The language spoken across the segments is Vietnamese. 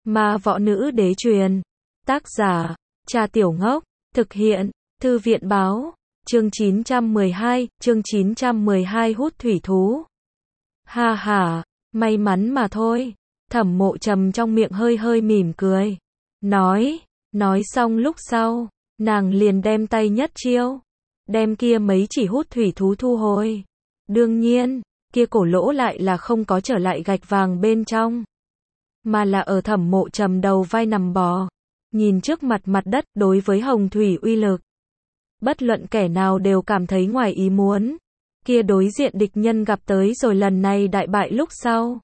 Ma võ nữ đế truyền. Tác giả, Trà Tiểu Ngốc. Thực hiện, Thư viện báo. Chương 912 hút thủy thú. Ha ha, may mắn mà thôi. Thẩm Mộ Trầm trong miệng hơi hơi mỉm cười. Nói xong lúc sau, nàng liền đem tay nhất chiêu. Đem kia mấy chỉ hút thủy thú thu hồi. Đương nhiên, kia cổ lỗ lại là không có trở lại gạch vàng bên trong. Mà là ở Thẩm Mộ Trầm đầu vai nằm bò. Nhìn trước mặt mặt đất đối với hồng thủy uy lực. Bất luận kẻ nào đều cảm thấy ngoài ý muốn. Kia đối diện địch nhân gặp tới rồi lần này đại bại lúc sau.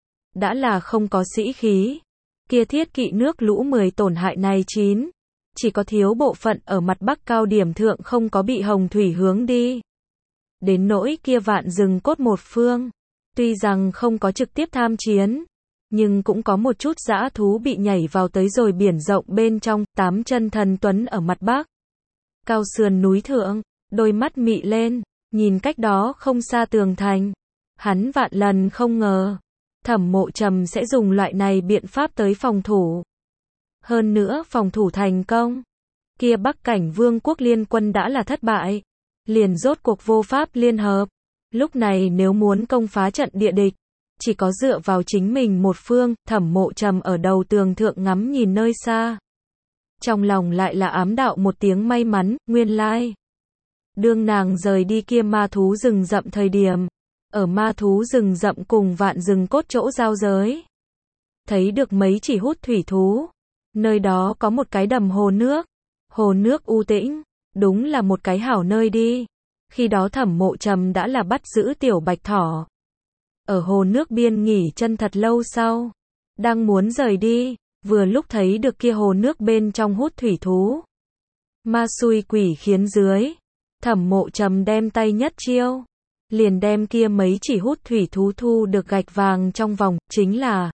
Đã là không có sĩ khí. Kia thiết kỵ nước lũ 10 tổn hại này 9. Chỉ có thiếu bộ phận ở mặt bắc cao điểm thượng không có bị hồng thủy hướng đi. Đến nỗi kia vạn rừng cốt một phương. Tuy rằng không có trực tiếp tham chiến. Nhưng cũng có một chút dã thú bị nhảy vào tới rồi biển rộng bên trong. 8 chân thần tuấn ở mặt bắc. Cao sườn núi thượng. Đôi mắt mị lên. Nhìn cách đó không xa tường thành. Hắn vạn lần không ngờ. Thẩm Mộ Trầm sẽ dùng loại này biện pháp tới phòng thủ. Hơn nữa phòng thủ thành công. Kia Bắc Cảnh Vương quốc liên quân đã là thất bại. Liền rốt cuộc vô pháp liên hợp. Lúc này nếu muốn công phá trận địa địch. Chỉ có dựa vào chính mình một phương. Thẩm Mộ Trầm ở đầu tường thượng ngắm nhìn nơi xa. Trong lòng lại là ám đạo một tiếng may mắn, nguyên lai. Đương nàng rời đi kia ma thú rừng rậm thời điểm. Ở ma thú rừng rậm cùng vạn rừng cốt chỗ giao giới. Thấy được mấy chỉ hút thủy thú. Nơi đó có một cái đầm hồ nước. Hồ nước u tĩnh. Đúng là một cái hảo nơi đi. Khi đó Thẩm Mộ Trầm đã là bắt giữ tiểu bạch thỏ. Ở hồ nước biên nghỉ chân thật lâu sau. Đang muốn rời đi. Vừa lúc thấy được kia hồ nước bên trong hút thủy thú. Ma xui quỷ khiến dưới. Thẩm Mộ Trầm đem tay nhất chiêu. Liền đem kia mấy chỉ hút thủy thú thu được gạch vàng trong vòng. Chính là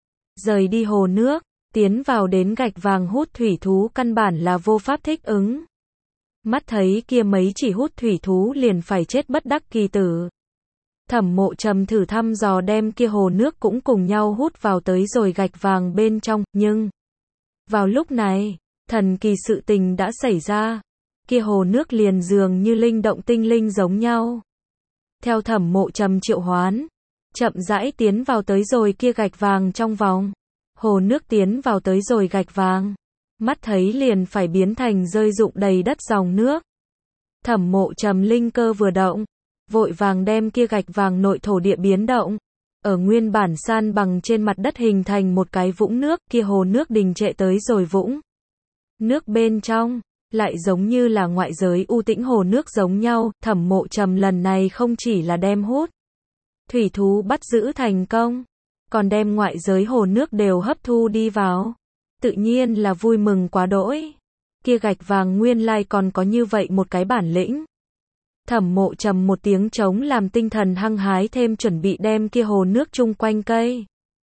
rời đi hồ nước. Tiến vào đến gạch vàng hút thủy thú căn bản là vô pháp thích ứng. Mắt thấy kia mấy chỉ hút thủy thú liền phải chết bất đắc kỳ tử. Thẩm Mộ Trầm thử thăm dò đem kia hồ nước cũng cùng nhau hút vào tới rồi gạch vàng bên trong, nhưng vào lúc này, thần kỳ sự tình đã xảy ra. Kia hồ nước liền dường như linh động tinh linh giống nhau. Theo Thẩm Mộ Trầm triệu hoán, chậm rãi tiến vào tới rồi kia gạch vàng trong vòng. Hồ nước tiến vào tới rồi gạch vàng. Mắt thấy liền phải biến thành rơi rụng đầy đất dòng nước. Thẩm Mộ Trầm linh cơ vừa động. Vội vàng đem kia gạch vàng nội thổ địa biến động. Ở nguyên bản san bằng trên mặt đất hình thành một cái vũng nước. Kia hồ nước đình trệ tới rồi vũng nước bên trong. Lại giống như là ngoại giới u tĩnh hồ nước giống nhau. Thẩm Mộ Trầm lần này không chỉ là đem hút thủy thú bắt giữ thành công. Còn đem ngoại giới hồ nước đều hấp thu đi vào. Tự nhiên là vui mừng quá đỗi. Kia gạch vàng nguyên lai còn có như vậy một cái bản lĩnh. Thẩm Mộ Trầm một tiếng trống làm tinh thần hăng hái thêm chuẩn bị đem kia hồ nước chung quanh cây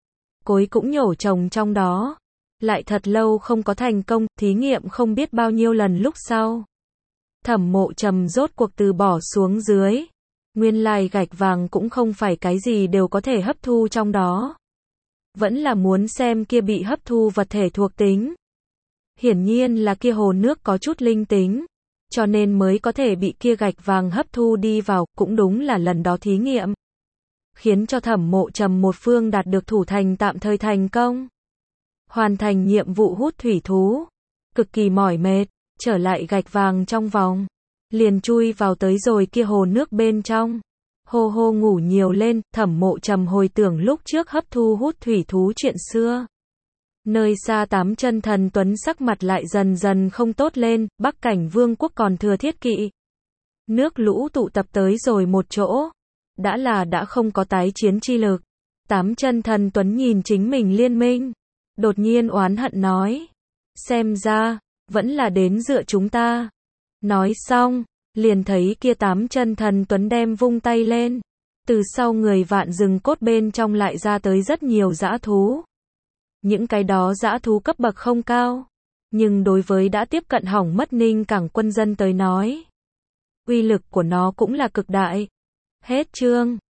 cối cũng nhổ trồng trong đó. Lại thật lâu không có thành công, thí nghiệm không biết bao nhiêu lần lúc sau. Thẩm Mộ Trầm rốt cuộc từ bỏ xuống dưới. Nguyên lai gạch vàng cũng không phải cái gì đều có thể hấp thu trong đó. Vẫn là muốn xem kia bị hấp thu vật thể thuộc tính. Hiển nhiên là kia hồ nước có chút linh tính. Cho nên mới có thể bị kia gạch vàng hấp thu đi vào, cũng đúng là lần đó thí nghiệm. Khiến cho Thẩm Mộ Trầm một phương đạt được thủ thành tạm thời thành công. Hoàn thành nhiệm vụ hút thủy thú. Cực kỳ mỏi mệt, trở lại gạch vàng trong vòng. Liền chui vào tới rồi kia hồ nước bên trong. Hô hô ngủ nhiều lên, Thẩm Mộ Trầm hồi tưởng lúc trước hấp thu hút thủy thú chuyện xưa. Nơi xa 8 chân thần tuấn sắc mặt lại dần dần không tốt lên, Bắc Cảnh Vương quốc còn thừa thiết kỵ. Nước lũ tụ tập tới rồi một chỗ. Đã không có tái chiến chi lực. 8 chân thần tuấn nhìn chính mình liên minh. Đột nhiên oán hận nói. Xem ra, vẫn là đến dựa chúng ta. Nói xong, liền thấy kia 8 chân thần tuấn đem vung tay lên. Từ sau người vạn rừng cốt bên trong lại ra tới rất nhiều dã thú. Những cái đó dã thú cấp bậc không cao. Nhưng đối với đã tiếp cận hỏng mất Ninh Cảng quân dân tới nói. Uy lực của nó cũng là cực đại. Hết chương.